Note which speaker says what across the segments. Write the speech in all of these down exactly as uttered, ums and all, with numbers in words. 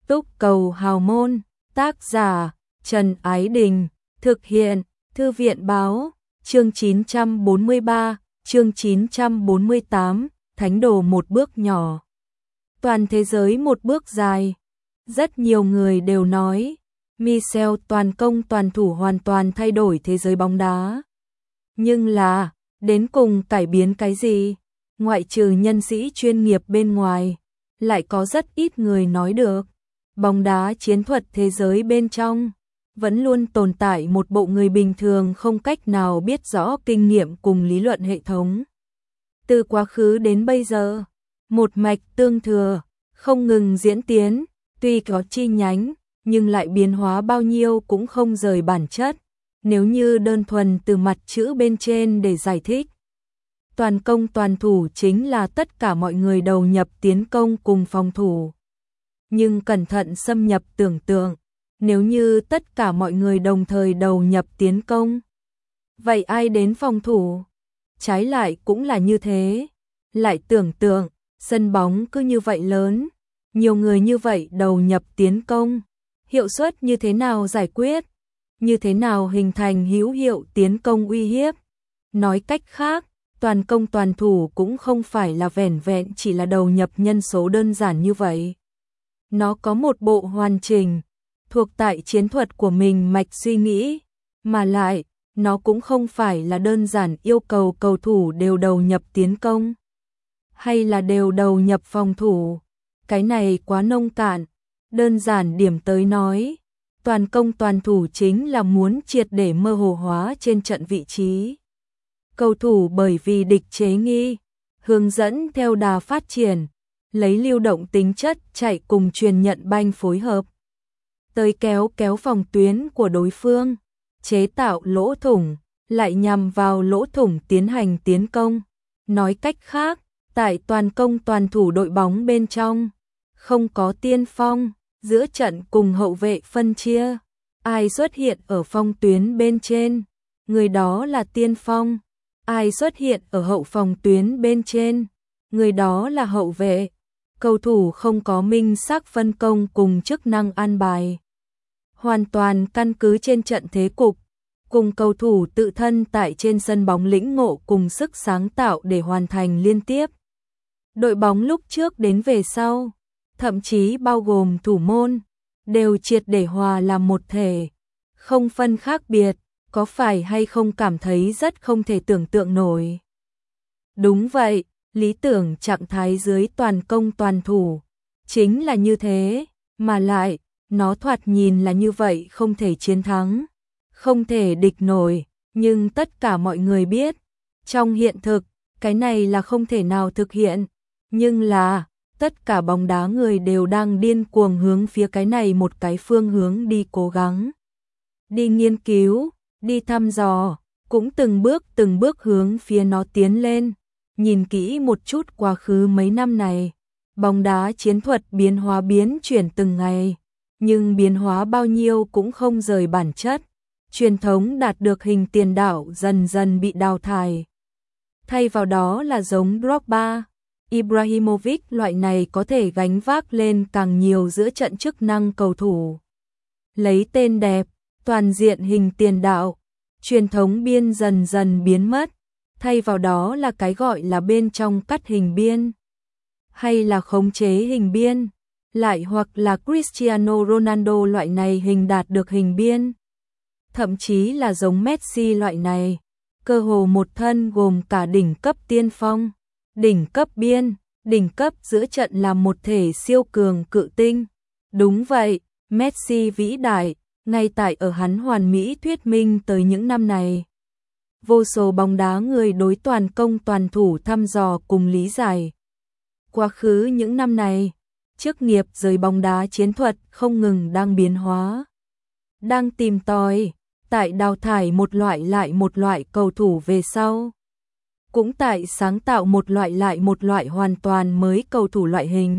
Speaker 1: Túc Cầu Hào Môn, tác giả Trần Ái Đình, thực hiện Thư viện Báo, chương chín trăm bốn mươi ba, chương chín trăm bốn mươi tám, Thánh đồ một bước nhỏ. Toàn thế giới một bước dài. Rất nhiều người đều nói, Michel toàn công toàn thủ hoàn toàn thay đổi thế giới bóng đá. Nhưng là, đến cùng cải biến cái gì? Ngoại trừ nhân sĩ chuyên nghiệp bên ngoài, lại có rất ít người nói được. Bóng đá chiến thuật thế giới bên trong, vẫn luôn tồn tại một bộ người bình thường không cách nào biết rõ kinh nghiệm cùng lý luận hệ thống. Từ quá khứ đến bây giờ, một mạch tương thừa, không ngừng diễn tiến, tuy có chi nhánh, nhưng lại biến hóa bao nhiêu cũng không rời bản chất, nếu như đơn thuần từ mặt chữ bên trên để giải thích. Toàn công toàn thủ chính là tất cả mọi người đầu nhập tiến công cùng phòng thủ. Nhưng cẩn thận xâm nhập tưởng tượng, nếu như tất cả mọi người đồng thời đầu nhập tiến công, vậy ai đến phòng thủ? Trái lại cũng là như thế. Lại tưởng tượng, sân bóng cứ như vậy lớn, nhiều người như vậy đầu nhập tiến công, hiệu suất như thế nào giải quyết? Như thế nào hình thành hữu hiệu tiến công uy hiếp? Nói cách khác, toàn công toàn thủ cũng không phải là vẻn vẹn chỉ là đầu nhập nhân số đơn giản như vậy. Nó có một bộ hoàn chỉnh, thuộc tại chiến thuật của mình mạch suy nghĩ, mà lại, nó cũng không phải là đơn giản yêu cầu cầu thủ đều đầu nhập tiến công, hay là đều đầu nhập phòng thủ. Cái này quá nông cạn, đơn giản điểm tới nói, toàn công toàn thủ chính là muốn triệt để mơ hồ hóa trên trận vị trí. Cầu thủ bởi vì địch chế nghi, hướng dẫn theo đà phát triển, lấy lưu động tính chất chạy cùng truyền nhận banh phối hợp, tới kéo kéo phòng tuyến của đối phương, chế tạo lỗ thủng, lại nhằm vào lỗ thủng tiến hành tiến công. Nói cách khác, tại toàn công toàn thủ đội bóng bên trong, không có tiên phong, giữa trận cùng hậu vệ phân chia, ai xuất hiện ở phong tuyến bên trên, người đó là tiên phong, ai xuất hiện ở hậu phòng tuyến bên trên, người đó là hậu vệ. Cầu thủ không có minh xác phân công cùng chức năng an bài, hoàn toàn căn cứ trên trận thế cục, cùng cầu thủ tự thân tại trên sân bóng lĩnh ngộ cùng sức sáng tạo để hoàn thành liên tiếp. Đội bóng lúc trước đến về sau, thậm chí bao gồm thủ môn, đều triệt để hòa làm một thể, không phân khác biệt, có phải hay không cảm thấy rất không thể tưởng tượng nổi? Đúng vậy, lý tưởng trạng thái dưới toàn công toàn thủ, chính là như thế, mà lại, nó thoạt nhìn là như vậy không thể chiến thắng, không thể địch nổi, nhưng tất cả mọi người biết, trong hiện thực, cái này là không thể nào thực hiện, nhưng là, tất cả bóng đá người đều đang điên cuồng hướng phía cái này một cái phương hướng đi cố gắng, đi nghiên cứu, đi thăm dò, cũng từng bước từng bước hướng phía nó tiến lên. Nhìn kỹ một chút quá khứ mấy năm này, bóng đá chiến thuật biến hóa biến chuyển từng ngày, nhưng biến hóa bao nhiêu cũng không rời bản chất, truyền thống đạt được hình tiền đạo dần dần bị đào thải. Thay vào đó là giống Drogba, Ibrahimovic loại này có thể gánh vác lên càng nhiều giữa trận chức năng cầu thủ. Lấy tên đẹp, toàn diện hình tiền đạo, truyền thống biên dần dần biến mất. Thay vào đó là cái gọi là bên trong cắt hình biên, hay là khống chế hình biên, lại hoặc là Cristiano Ronaldo loại này hình đạt được hình biên. Thậm chí là giống Messi loại này, cơ hồ một thân gồm cả đỉnh cấp tiên phong, đỉnh cấp biên, đỉnh cấp giữa trận là một thể siêu cường cự tinh. Đúng vậy, Messi vĩ đại, ngay tại ở hắn hoàn mỹ thuyết minh tới những năm này. Vô số bóng đá người đối toàn công toàn thủ thăm dò cùng lý giải. Quá khứ những năm này, chức nghiệp giới bóng đá chiến thuật không ngừng đang biến hóa, đang tìm tòi, tại đào thải một loại lại một loại cầu thủ về sau, cũng tại sáng tạo một loại lại một loại hoàn toàn mới cầu thủ loại hình.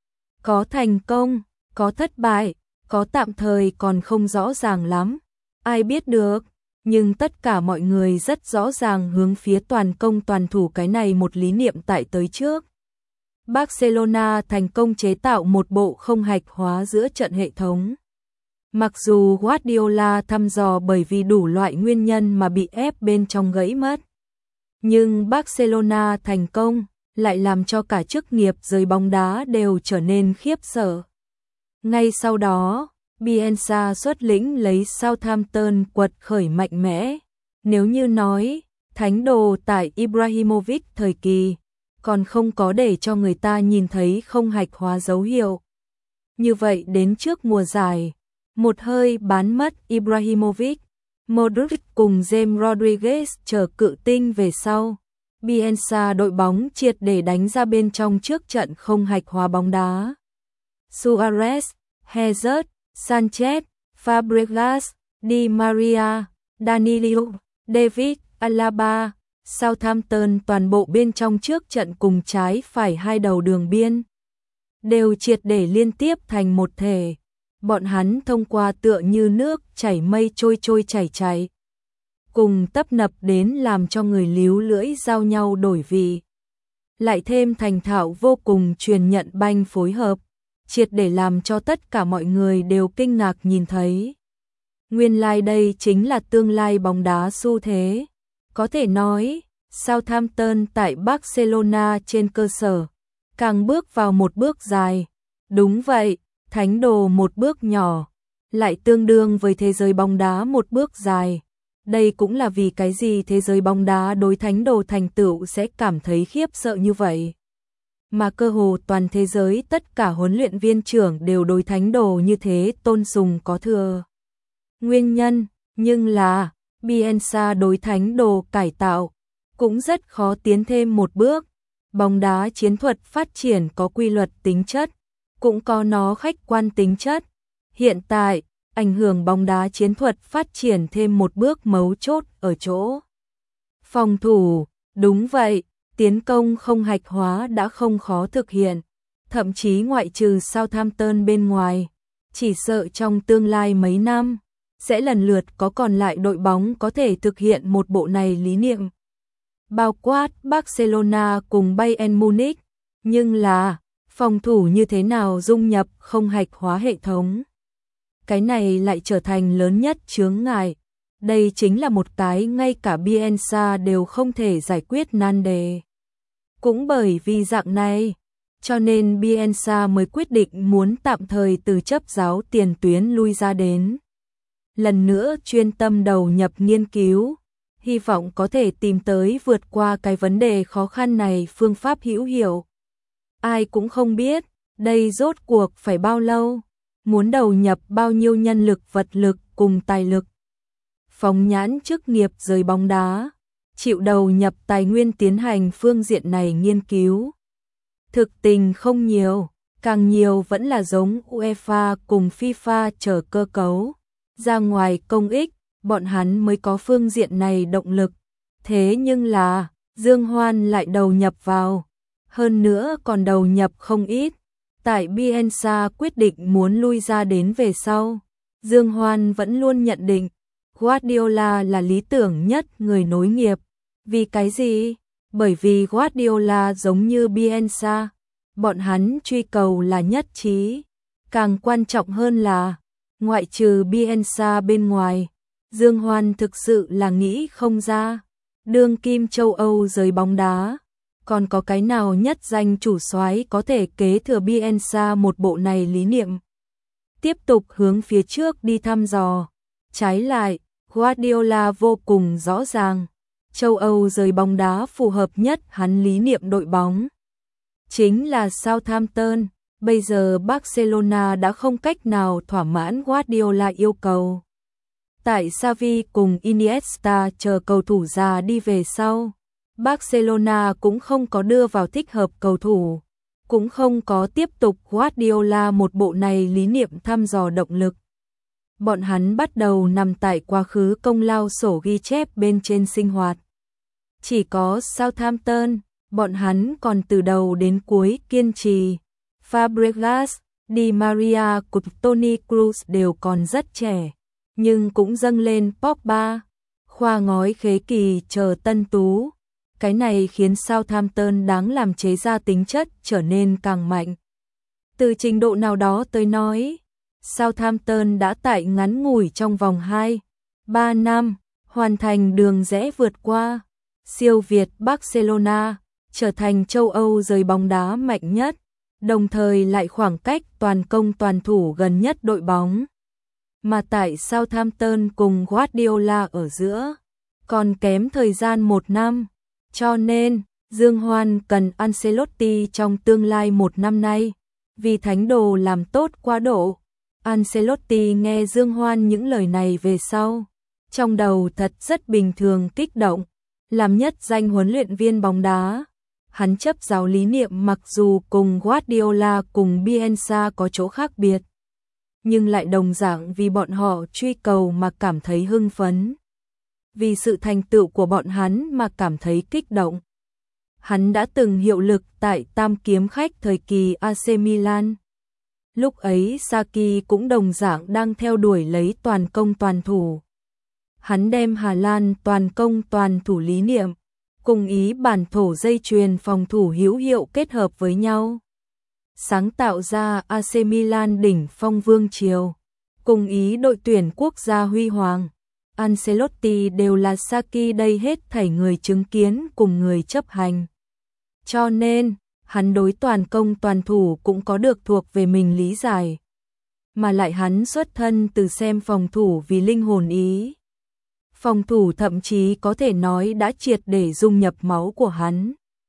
Speaker 1: Có thành công, có thất bại, có tạm thời còn không rõ ràng lắm, ai biết được. Nhưng tất cả mọi người rất rõ ràng hướng phía toàn công toàn thủ cái này một lý niệm tại tới trước. Barcelona thành công chế tạo một bộ không hạch hóa giữa trận hệ thống. Mặc dù Guardiola thăm dò bởi vì đủ loại nguyên nhân mà bị ép bên trong gãy mất. Nhưng Barcelona thành công, lại làm cho cả chức nghiệp giới bóng đá đều trở nên khiếp sợ. Ngay sau đó, Bielsa xuất lĩnh lấy Southampton quật khởi mạnh mẽ. Nếu như nói, thánh đồ tại Ibrahimovic thời kỳ, còn không có để cho người ta nhìn thấy không hạch hóa dấu hiệu. Như vậy đến trước mùa giải, một hơi bán mất Ibrahimovic, Modric cùng James Rodriguez chờ cự tinh về sau. Bielsa đội bóng triệt để đánh ra bên trong trước trận không hạch hóa bóng đá. Suarez, Hazard, Sanchez, Fabregas, Di Maria, Danilo, David, Alaba, Southampton toàn bộ bên trong trước trận cùng trái phải hai đầu đường biên đều triệt để liên tiếp thành một thể. Bọn hắn thông qua tựa như nước chảy mây trôi trôi chảy chảy, cùng tấp nập đến làm cho người líu lưỡi giao nhau đổi vị. Lại thêm thành thạo vô cùng truyền nhận banh phối hợp, triệt để làm cho tất cả mọi người đều kinh ngạc nhìn thấy. Nguyên lai like đây chính là tương lai bóng đá xu thế. Có thể nói, Southampton tại Barcelona trên cơ sở, càng bước vào một bước dài. Đúng vậy, thánh đồ một bước nhỏ, lại tương đương với thế giới bóng đá một bước dài. Đây cũng là vì cái gì thế giới bóng đá đối thánh đồ thành tựu sẽ cảm thấy khiếp sợ như vậy. Mà cơ hồ toàn thế giới tất cả huấn luyện viên trưởng đều đối thánh đồ như thế tôn sùng có thừa. Nguyên nhân, nhưng là, Bielsa đối thánh đồ cải tạo, cũng rất khó tiến thêm một bước. Bóng đá chiến thuật phát triển có quy luật tính chất, cũng có nó khách quan tính chất. Hiện tại, ảnh hưởng bóng đá chiến thuật phát triển thêm một bước mấu chốt ở chỗ phòng thủ. Đúng vậy, tiến công không hạch hóa đã không khó thực hiện, thậm chí ngoại trừ Southampton bên ngoài, chỉ sợ trong tương lai mấy năm sẽ lần lượt có còn lại đội bóng có thể thực hiện một bộ này lý niệm. Bao quát Barcelona cùng Bayern Munich, nhưng là phòng thủ như thế nào dung nhập không hạch hóa hệ thống. Cái này lại trở thành lớn nhất chướng ngại. Đây chính là một cái ngay cả Bielsa đều không thể giải quyết nan đề. Cũng bởi vì dạng này, cho nên Bielsa mới quyết định muốn tạm thời từ chấp giáo tiền tuyến lui ra đến. Lần nữa chuyên tâm đầu nhập nghiên cứu, hy vọng có thể tìm tới vượt qua cái vấn đề khó khăn này phương pháp hữu hiệu. Ai cũng không biết, đây rốt cuộc phải bao lâu, muốn đầu nhập bao nhiêu nhân lực vật lực cùng tài lực. Phóng nhãn chức nghiệp giới bóng đá, chịu đầu nhập tài nguyên tiến hành phương diện này nghiên cứu. Thực tình không nhiều, càng nhiều vẫn là giống UEFA cùng FIFA chờ cơ cấu. Ra ngoài công ích, bọn hắn mới có phương diện này động lực. Thế nhưng là, Dương Hoan lại đầu nhập vào. Hơn nữa còn đầu nhập không ít. Tại Bielsa quyết định muốn lui ra đến về sau, Dương Hoan vẫn luôn nhận định Guardiola là lý tưởng nhất người nối nghiệp. Vì cái gì? Bởi vì Guardiola giống như Bielsa, bọn hắn truy cầu là nhất trí. Càng quan trọng hơn là, ngoại trừ Bielsa bên ngoài, Dương Hoan thực sự là nghĩ không ra. Đương kim châu Âu giới bóng đá, còn có cái nào nhất danh chủ soái có thể kế thừa Bielsa một bộ này lý niệm. Tiếp tục hướng phía trước đi thăm dò. Trái lại, Guardiola vô cùng rõ ràng, châu Âu giới bóng đá phù hợp nhất hắn lý niệm đội bóng chính là Southampton. Bây giờ Barcelona đã không cách nào thỏa mãn Guardiola yêu cầu. Tại Xavi cùng Iniesta chờ cầu thủ già đi về sau, Barcelona cũng không có đưa vào thích hợp cầu thủ, cũng không có tiếp tục Guardiola một bộ này lý niệm thăm dò động lực. Bọn hắn bắt đầu nằm tại quá khứ công lao sổ ghi chép bên trên sinh hoạt. Chỉ có Southampton, bọn hắn còn từ đầu đến cuối kiên trì. Fabregas, Di Maria cùng Toni Kroos đều còn rất trẻ, nhưng cũng dâng lên Pogba, khoa ngói khế kỳ chờ tân tú. Cái này khiến Southampton đáng làm chế ra tính chất trở nên càng mạnh. Từ trình độ nào đó tới nói, Southampton đã tại ngắn ngủi trong vòng hai, ba năm, hoàn thành đường rẽ vượt qua siêu Việt Barcelona, trở thành châu Âu giới bóng đá mạnh nhất, đồng thời lại khoảng cách toàn công toàn thủ gần nhất đội bóng. Mà tại Southampton cùng Guardiola ở giữa, còn kém thời gian một năm, cho nên Dương Hoan cần Ancelotti trong tương lai một năm nay, vì thánh đồ làm tốt quá độ. Ancelotti nghe Dương Hoan những lời này về sau, trong đầu thật rất bình thường kích động, làm nhất danh huấn luyện viên bóng đá. Hắn chấp giáo lý niệm mặc dù cùng Guardiola cùng Bielsa có chỗ khác biệt, nhưng lại đồng dạng vì bọn họ truy cầu mà cảm thấy hưng phấn, vì sự thành tựu của bọn hắn mà cảm thấy kích động. Hắn đã từng hiệu lực tại Tam Kiếm Khách thời kỳ a xê Milan. Lúc ấy Saki cũng đồng dạng đang theo đuổi lấy toàn công toàn thủ. Hắn đem Hà Lan toàn công toàn thủ lý niệm, cùng ý bản thổ dây chuyền phòng thủ hữu hiệu kết hợp với nhau, sáng tạo ra a xê Milan đỉnh phong vương triều, cùng ý đội tuyển quốc gia huy hoàng. Ancelotti đều là Saki đây hết thảy người chứng kiến cùng người chấp hành. Cho nên, hắn đối toàn công toàn thủ cũng có được thuộc về mình lý giải. Mà lại hắn xuất thân từ xem phòng thủ vì linh hồn ý. Phòng thủ thậm chí có thể nói đã triệt để dung nhập máu của hắn.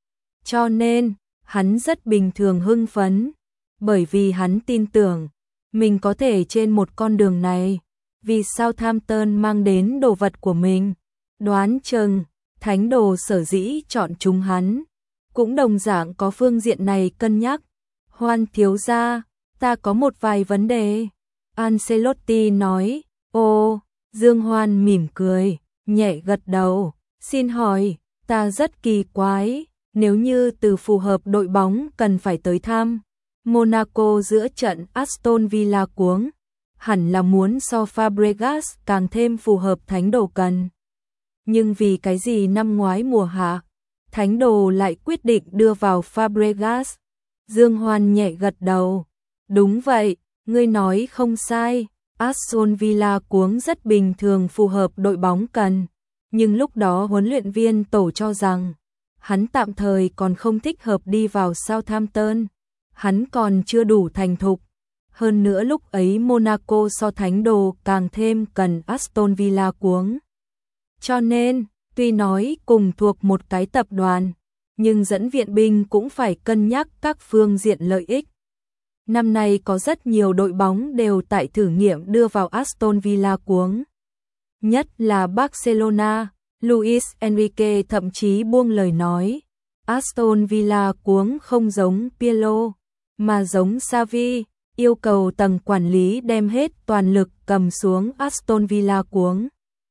Speaker 1: Cho nên, hắn rất bình thường hưng phấn, bởi vì hắn tin tưởng mình có thể trên một con đường này, vì Southampton mang đến đồ vật của mình. Đoán chừng, thánh đồ sở dĩ chọn chúng hắn, cũng đồng dạng có phương diện này cân nhắc. Hoan thiếu gia, ta có một vài vấn đề. Ancelotti nói. Ô, Dương Hoan mỉm cười, nhẹ gật đầu. Xin hỏi, ta rất kỳ quái, nếu như từ phù hợp đội bóng cần phải tới thăm Monaco giữa trận Aston Villa cuống, hẳn là muốn so Fabregas càng thêm phù hợp thánh đồ cần. Nhưng vì cái gì năm ngoái mùa hạ, thánh đồ lại quyết định đưa vào Fabregas? Dương Hoan nhẹ gật đầu. Đúng vậy, ngươi nói không sai, Aston Villa cuống rất bình thường phù hợp đội bóng cần. Nhưng lúc đó huấn luyện viên tổ cho rằng, hắn tạm thời còn không thích hợp đi vào Southampton, hắn còn chưa đủ thành thục. Hơn nữa lúc ấy Monaco so thánh đồ càng thêm cần Aston Villa cuống. Cho nên, tuy nói cùng thuộc một cái tập đoàn, nhưng dẫn viện binh cũng phải cân nhắc các phương diện lợi ích. Năm nay có rất nhiều đội bóng đều tại thử nghiệm đưa vào Aston Villa cuống. Nhất là Barcelona, Luis Enrique thậm chí buông lời nói, Aston Villa cuống không giống Pirlo, mà giống Xavi, yêu cầu tầng quản lý đem hết toàn lực cầm xuống Aston Villa cuống.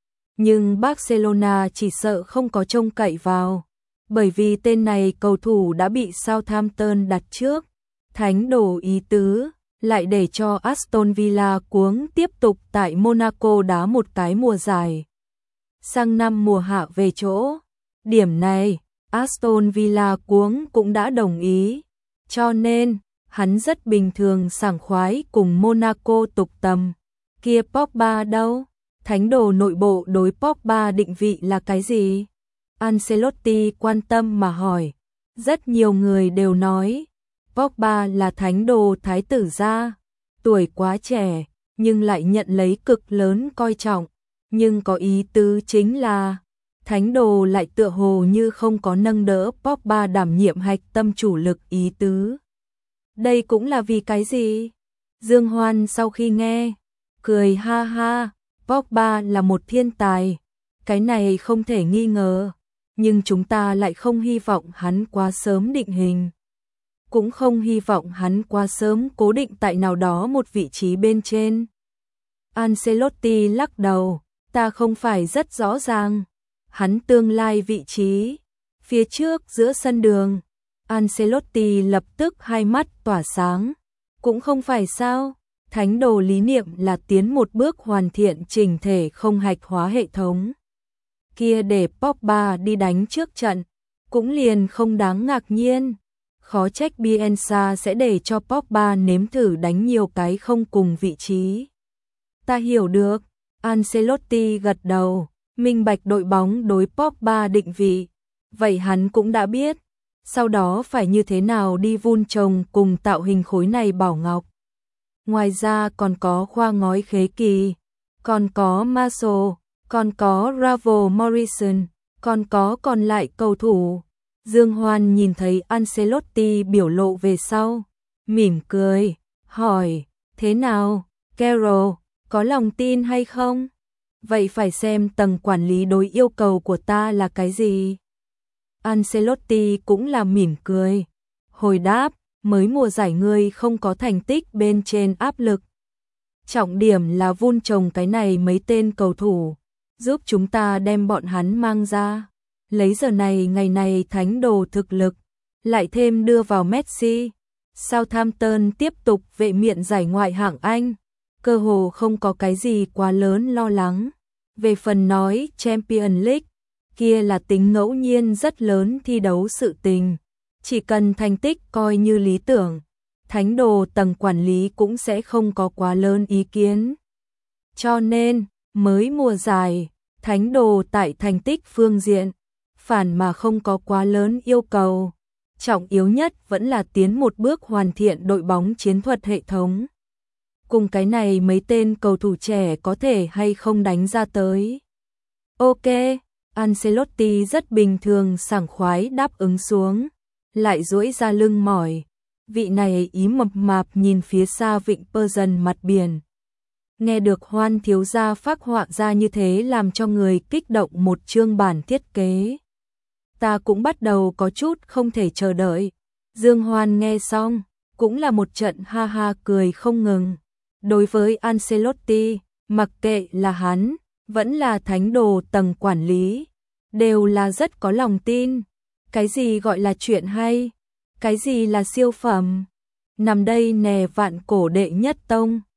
Speaker 1: Nhưng Barcelona chỉ sợ không có trông cậy vào, bởi vì tên này cầu thủ đã bị Southampton đặt trước. Thánh đồ ý tứ, lại để cho Aston Villa cuống tiếp tục tại Monaco đá một cái mùa giải. Sang năm mùa hạ về chỗ. Điểm này, Aston Villa cuống cũng đã đồng ý. Cho nên, hắn rất bình thường sảng khoái cùng Monaco tục tầm. Kia Pogba đâu? Thánh đồ nội bộ đối Pogba định vị là cái gì? Ancelotti quan tâm mà hỏi. Rất nhiều người đều nói, Pogba là thánh đồ thái tử gia, tuổi quá trẻ, nhưng lại nhận lấy cực lớn coi trọng. Nhưng có ý tứ chính là, thánh đồ lại tựa hồ như không có nâng đỡ Pogba đảm nhiệm hạch tâm chủ lực ý tứ. Đây cũng là vì cái gì? Dương Hoan sau khi nghe, cười ha ha, Pogba là một thiên tài, cái này không thể nghi ngờ, nhưng chúng ta lại không hy vọng hắn quá sớm định hình. Cũng không hy vọng hắn quá sớm cố định tại nào đó một vị trí bên trên. Ancelotti lắc đầu, ta không phải rất rõ ràng. Hắn tương lai vị trí, phía trước giữa sân đường. Ancelotti lập tức hai mắt tỏa sáng. Cũng không phải sao, thánh đồ lý niệm là tiến một bước hoàn thiện chỉnh thể không hạch hóa hệ thống. Kia để Pogba đi đánh trước trận, cũng liền không đáng ngạc nhiên. Khó trách Bielsa sẽ để cho Pogba nếm thử đánh nhiều cái không cùng vị trí. Ta hiểu được, Ancelotti gật đầu, minh bạch đội bóng đối Pogba định vị. Vậy hắn cũng đã biết, sau đó phải như thế nào đi vun trồng cùng tạo hình khối này bảo ngọc. Ngoài ra còn có khoa ngói khế kỳ, còn có Marshall, còn có Ravel Morrison, còn có còn lại cầu thủ. Dương Hoan nhìn thấy Ancelotti biểu lộ về sau, mỉm cười, hỏi, thế nào, Carroll, có lòng tin hay không? Vậy phải xem tầng quản lý đối yêu cầu của ta là cái gì? Ancelotti cũng là mỉm cười, hồi đáp, mới mùa giải ngươi không có thành tích bên trên áp lực. Trọng điểm là vun trồng cái này mấy tên cầu thủ, giúp chúng ta đem bọn hắn mang ra. Lấy giờ này ngày này thánh đồ thực lực, lại thêm đưa vào Messi. Southampton tiếp tục vệ miện giải ngoại hạng Anh, cơ hồ không có cái gì quá lớn lo lắng. Về phần nói Champions League, kia là tính ngẫu nhiên rất lớn thi đấu sự tình. Chỉ cần thành tích coi như lý tưởng, thánh đồ tầng quản lý cũng sẽ không có quá lớn ý kiến. Cho nên, mới mùa giải, thánh đồ tại thành tích phương diện, phản mà không có quá lớn yêu cầu. Trọng yếu nhất vẫn là tiến một bước hoàn thiện đội bóng chiến thuật hệ thống. Cùng cái này mấy tên cầu thủ trẻ có thể hay không đánh ra tới. Ok, Ancelotti rất bình thường sảng khoái đáp ứng xuống, lại duỗi ra lưng mỏi. Vị này ý mập mạp nhìn phía xa vịnh Persian mặt biển. Nghe được Hoan thiếu gia phác họa ra như thế làm cho người kích động một chương bản thiết kế. Ta cũng bắt đầu có chút không thể chờ đợi. Dương Hoan nghe xong, cũng là một trận ha ha cười không ngừng. Đối với Ancelotti, mặc kệ là hắn, vẫn là thánh đồ tầng quản lý, đều là rất có lòng tin. Cái gì gọi là chuyện hay? Cái gì là siêu phẩm? Nằm đây nè vạn cổ đệ nhất tông.